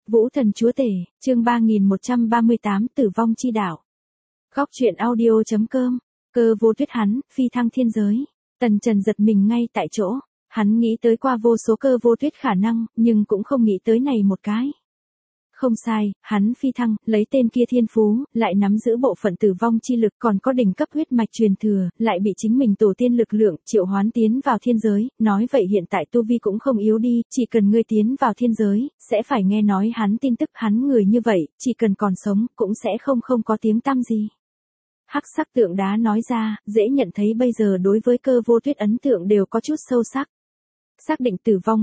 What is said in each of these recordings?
Vũ Thần Chúa Tể, chương 3138 Tử vong chi đạo. Góc truyện audio.com, Cơ Vô Tuyết hắn, phi thăng thiên giới. Tần Trần giật mình ngay tại chỗ, hắn nghĩ tới qua vô số Cơ Vô Tuyết khả năng, nhưng cũng không nghĩ tới này một cái. Không sai, hắn phi thăng, lấy tên kia thiên phú, lại nắm giữ bộ phận tử vong chi lực, còn có đỉnh cấp huyết mạch truyền thừa, lại bị chính mình tổ tiên lực lượng triệu hoán tiến vào thiên giới, nói vậy hiện tại tu vi cũng không yếu đi, chỉ cần ngươi tiến vào thiên giới, sẽ phải nghe nói hắn tin tức, hắn người như vậy, chỉ cần còn sống, cũng sẽ không có tiếng tăm gì. Hắc sắc tượng đá nói ra, dễ nhận thấy bây giờ đối với Cơ Vô Tuyết ấn tượng đều có chút sâu sắc. Xác định tử vong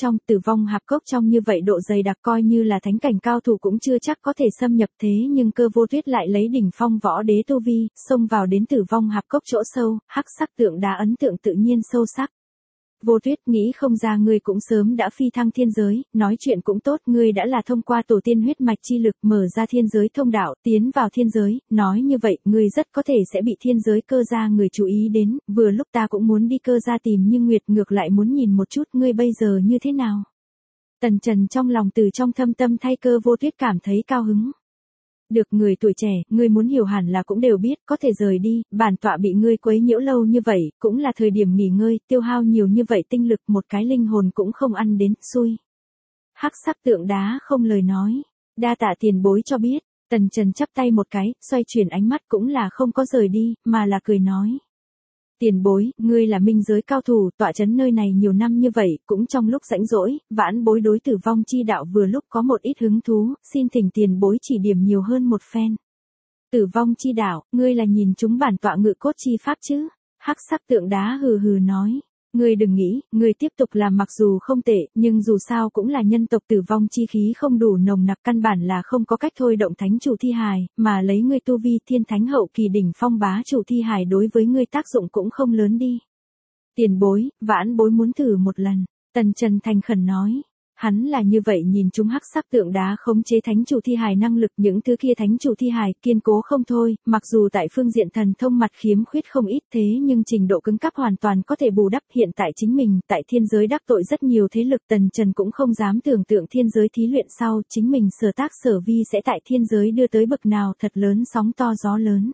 hạp cốc trong như vậy độ dày đặc coi như là thánh cảnh cao thủ cũng chưa chắc có thể xâm nhập thế nhưng Cơ Vô Tuyết lại lấy đỉnh phong võ đế tu vi, xông vào đến tử vong hạp cốc chỗ sâu, hắc sắc tượng đá ấn tượng tự nhiên sâu sắc. Vô Tuyết nghĩ không ra ngươi cũng sớm đã phi thăng thiên giới, nói chuyện cũng tốt, ngươi đã là thông qua tổ tiên huyết mạch chi lực mở ra thiên giới thông đạo, tiến vào thiên giới, nói như vậy, ngươi rất có thể sẽ bị thiên giới Cơ gia người chú ý đến, vừa lúc ta cũng muốn đi Cơ gia tìm nhưng Nguyệt ngược lại muốn nhìn một chút ngươi bây giờ như thế nào. Tần Trần trong lòng từ trong thâm tâm thay Cơ Vô Tuyết cảm thấy cao hứng. Được, người tuổi trẻ, ngươi muốn hiểu hẳn là cũng đều biết, có thể rời đi, bản tọa bị ngươi quấy nhiễu lâu như vậy, cũng là thời điểm nghỉ ngơi, tiêu hao nhiều như vậy tinh lực, một cái linh hồn cũng không ăn đến, xui. Hắc sắc tượng đá không lời nói, đa tạ tiền bối cho biết. Tần Trần chắp tay một cái, xoay chuyển ánh mắt cũng là không có rời đi, mà là cười nói. Tiền bối, ngươi là minh giới cao thủ, tọa chấn nơi này nhiều năm như vậy, cũng trong lúc rãnh rỗi, vãn bối đối tử vong chi đạo vừa lúc có một ít hứng thú, xin thỉnh tiền bối chỉ điểm nhiều hơn một phen. Tử vong chi đạo, ngươi là nhìn chúng bản tọa ngự cốt chi pháp chứ? Hắc sắc tượng đá hừ hừ nói. Ngươi đừng nghĩ, ngươi tiếp tục làm mặc dù không tệ, nhưng dù sao cũng là nhân tộc, tử vong chi khí không đủ nồng nặc, căn bản là không có cách thôi động thánh chủ thi hài, mà lấy ngươi tu vi thiên thánh hậu kỳ đỉnh phong bá chủ thi hài đối với ngươi tác dụng cũng không lớn đi. Tiền bối, vãn bối muốn thử một lần, Tần Trần thành khẩn nói. Hắn là như vậy nhìn chúng hắc sắc tượng đá khống chế thánh chủ thi hài năng lực, những thứ kia thánh chủ thi hài kiên cố không thôi, mặc dù tại phương diện thần thông mặt khiếm khuyết không ít thế nhưng trình độ cứng cáp hoàn toàn có thể bù đắp. Hiện tại chính mình tại thiên giới đắc tội rất nhiều thế lực, Tần Trần cũng không dám tưởng tượng thiên giới thí luyện sau chính mình sở tác sở vi sẽ tại thiên giới đưa tới bậc nào thật lớn sóng to gió lớn.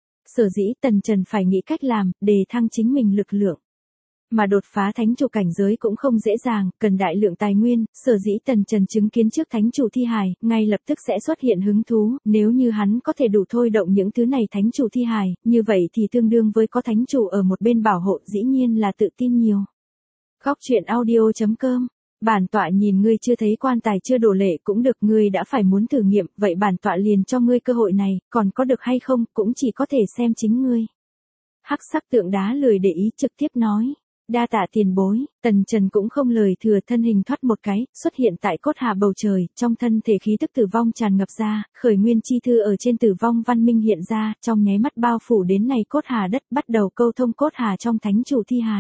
Sở dĩ Tần Trần phải nghĩ cách làm, đề thăng chính mình lực lượng. Mà đột phá thánh chủ cảnh giới cũng không dễ dàng, cần đại lượng tài nguyên, sở dĩ Tần Trần chứng kiến trước thánh chủ thi hài, ngay lập tức sẽ xuất hiện hứng thú, nếu như hắn có thể đủ thôi động những thứ này thánh chủ thi hài, như vậy thì tương đương với có thánh chủ ở một bên bảo hộ, dĩ nhiên là tự tin nhiều. Góc truyện audio.com, bản tọa nhìn ngươi chưa thấy quan tài chưa đổ lệ cũng được, ngươi đã phải muốn thử nghiệm, vậy bản tọa liền cho ngươi cơ hội này, còn có được hay không, cũng chỉ có thể xem chính ngươi. Hắc sắc tượng đá lười để ý trực tiếp nói. Đa tạ tiền bối, Tần Trần cũng không lời thừa, thân hình thoát một cái, xuất hiện tại cốt hà bầu trời, trong thân thể khí tức tử vong tràn ngập ra, khởi nguyên chi thư ở trên tử vong văn minh hiện ra, trong nháy mắt bao phủ đến này cốt hà đất, bắt đầu câu thông cốt hà trong thánh chủ thi hài.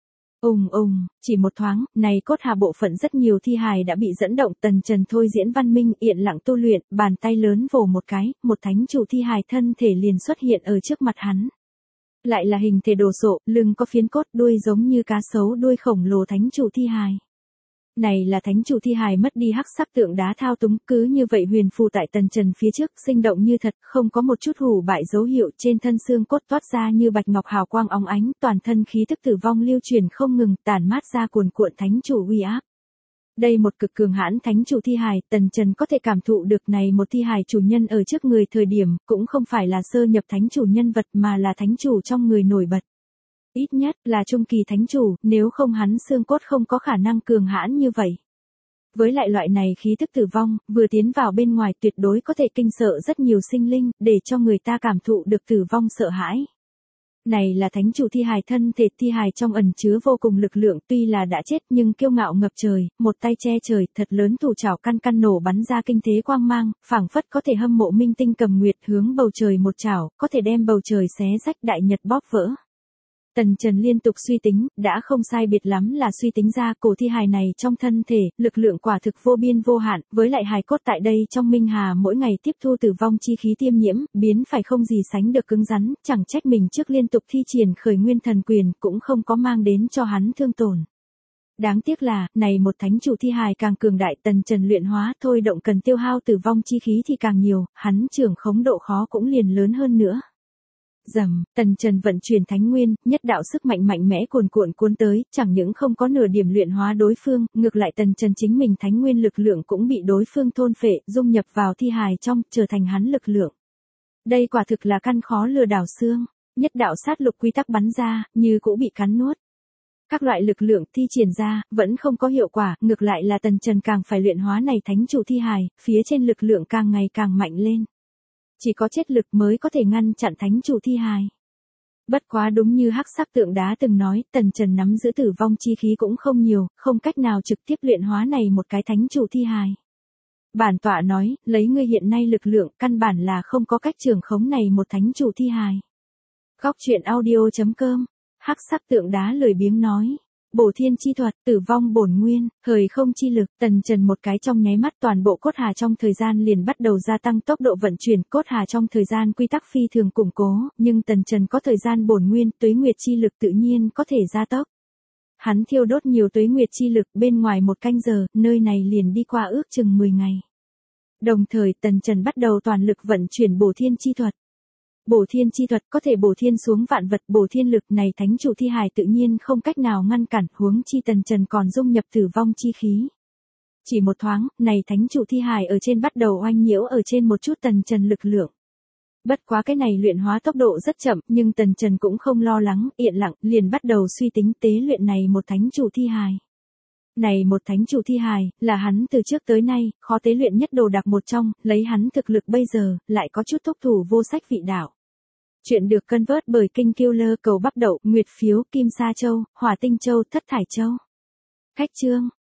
Chỉ một thoáng, này cốt hà bộ phận rất nhiều thi hài đã bị dẫn động, Tần Trần thôi diễn văn minh, yên lặng tu luyện, bàn tay lớn vồ một cái, một thánh chủ thi hài thân thể liền xuất hiện ở trước mặt hắn. Lại là hình thể đồ sộ, lưng có phiến cốt, đuôi giống như cá sấu, đuôi khổng lồ thánh chủ thi hài. Này là thánh chủ thi hài mất đi hắc sắc tượng đá thao túng, cứ như vậy huyền phù tại Tần Trần phía trước, sinh động như thật, không có một chút hủ bại dấu hiệu, trên thân xương cốt toát ra như bạch ngọc hào quang óng ánh, toàn thân khí tức tử vong lưu truyền không ngừng, tản mát ra cuồn cuộn thánh chủ uy áp. Đây một cực cường hãn thánh chủ thi hài, Tần Trần có thể cảm thụ được này một thi hài chủ nhân ở trước người thời điểm, cũng không phải là sơ nhập thánh chủ nhân vật mà là thánh chủ trong người nổi bật. Ít nhất là trung kỳ thánh chủ, nếu không hắn xương cốt không có khả năng cường hãn như vậy. Với lại loại này khí tức tử vong, vừa tiến vào bên ngoài tuyệt đối có thể kinh sợ rất nhiều sinh linh, để cho người ta cảm thụ được tử vong sợ hãi. Này là thánh chủ thi hài, thân thể thi hài trong ẩn chứa vô cùng lực lượng, tuy là đã chết nhưng kiêu ngạo ngập trời, một tay che trời, thật lớn thủ trảo căn nổ bắn ra kinh thế quang mang, phảng phất có thể hâm mộ minh tinh cầm nguyệt, hướng bầu trời một chảo, có thể đem bầu trời xé rách, đại nhật bóp vỡ. Tần Trần liên tục suy tính, đã không sai biệt lắm là suy tính ra cổ thi hài này trong thân thể, lực lượng quả thực vô biên vô hạn, với lại hài cốt tại đây trong minh hà mỗi ngày tiếp thu tử vong chi khí tiêm nhiễm, biến phải không gì sánh được cứng rắn, chẳng trách mình trước liên tục thi triển khởi nguyên thần quyền cũng không có mang đến cho hắn thương tổn. Đáng tiếc là, này một thánh chủ thi hài càng cường đại, tần trần luyện hóa thôi động cần tiêu hao tử vong chi khí thì càng nhiều, hắn trưởng khống độ khó cũng liền lớn hơn nữa. Rầm, tần trần vận chuyển thánh nguyên, nhất đạo sức mạnh mạnh mẽ cuồn cuộn cuốn tới, chẳng những không có nửa điểm luyện hóa đối phương, ngược lại tần trần chính mình thánh nguyên lực lượng cũng bị đối phương thôn phệ, dung nhập vào thi hài trong, trở thành hắn lực lượng. Đây quả thực là căn khó lừa đảo xương, nhất đạo sát lục quy tắc bắn ra, như cũ bị cắn nuốt. Các loại lực lượng thi triển ra, vẫn không có hiệu quả, ngược lại là tần trần càng phải luyện hóa này thánh chủ thi hài, phía trên lực lượng càng ngày càng mạnh lên. Chỉ có chết lực mới có thể ngăn chặn thánh chủ thi hài. Bất quá đúng như hắc sắc tượng đá từng nói, tần trần nắm giữ tử vong chi khí cũng không nhiều, không cách nào trực tiếp luyện hóa này một cái thánh chủ thi hài. Bản tọa nói, lấy ngươi hiện nay lực lượng, căn bản là không có cách trưởng khống này một thánh chủ thi hài. Góc truyện audio.com, hắc sắc tượng đá lười biếng nói. Bổ thiên chi thuật, tử vong bổn nguyên, hời không chi lực, tần trần một cái trong nháy mắt toàn bộ cốt hà trong thời gian liền bắt đầu gia tăng tốc độ vận chuyển, cốt hà trong thời gian quy tắc phi thường củng cố, nhưng tần trần có thời gian bổn nguyên, tuế nguyệt chi lực tự nhiên có thể gia tốc. Hắn thiêu đốt nhiều tuế nguyệt chi lực bên ngoài một canh giờ, nơi này liền đi qua ước chừng 10 ngày. Đồng thời tần trần bắt đầu toàn lực vận chuyển bổ thiên chi thuật. Bổ thiên chi thuật có thể bổ thiên xuống vạn vật, bổ thiên lực này thánh chủ thi hài tự nhiên không cách nào ngăn cản, huống chi tần trần còn dung nhập tử vong chi khí. Chỉ một thoáng, này thánh chủ thi hài ở trên bắt đầu oanh nhiễu ở trên một chút tần trần lực lượng. Bất quá cái này luyện hóa tốc độ rất chậm, nhưng tần trần cũng không lo lắng, yên lặng, liền bắt đầu suy tính tế luyện này một thánh chủ thi hài. Này một thánh chủ thi hài, là hắn từ trước tới nay, khó tế luyện nhất đồ đạc một trong, lấy hắn thực lực bây giờ, lại có chút thúc thủ vô sách vị đạo. Chuyện được cân vớt bởi Kinh Killer cầu bắp đậu, nguyệt phiếu, kim sa châu, hỏa tinh châu, thất thải châu. Khách chương.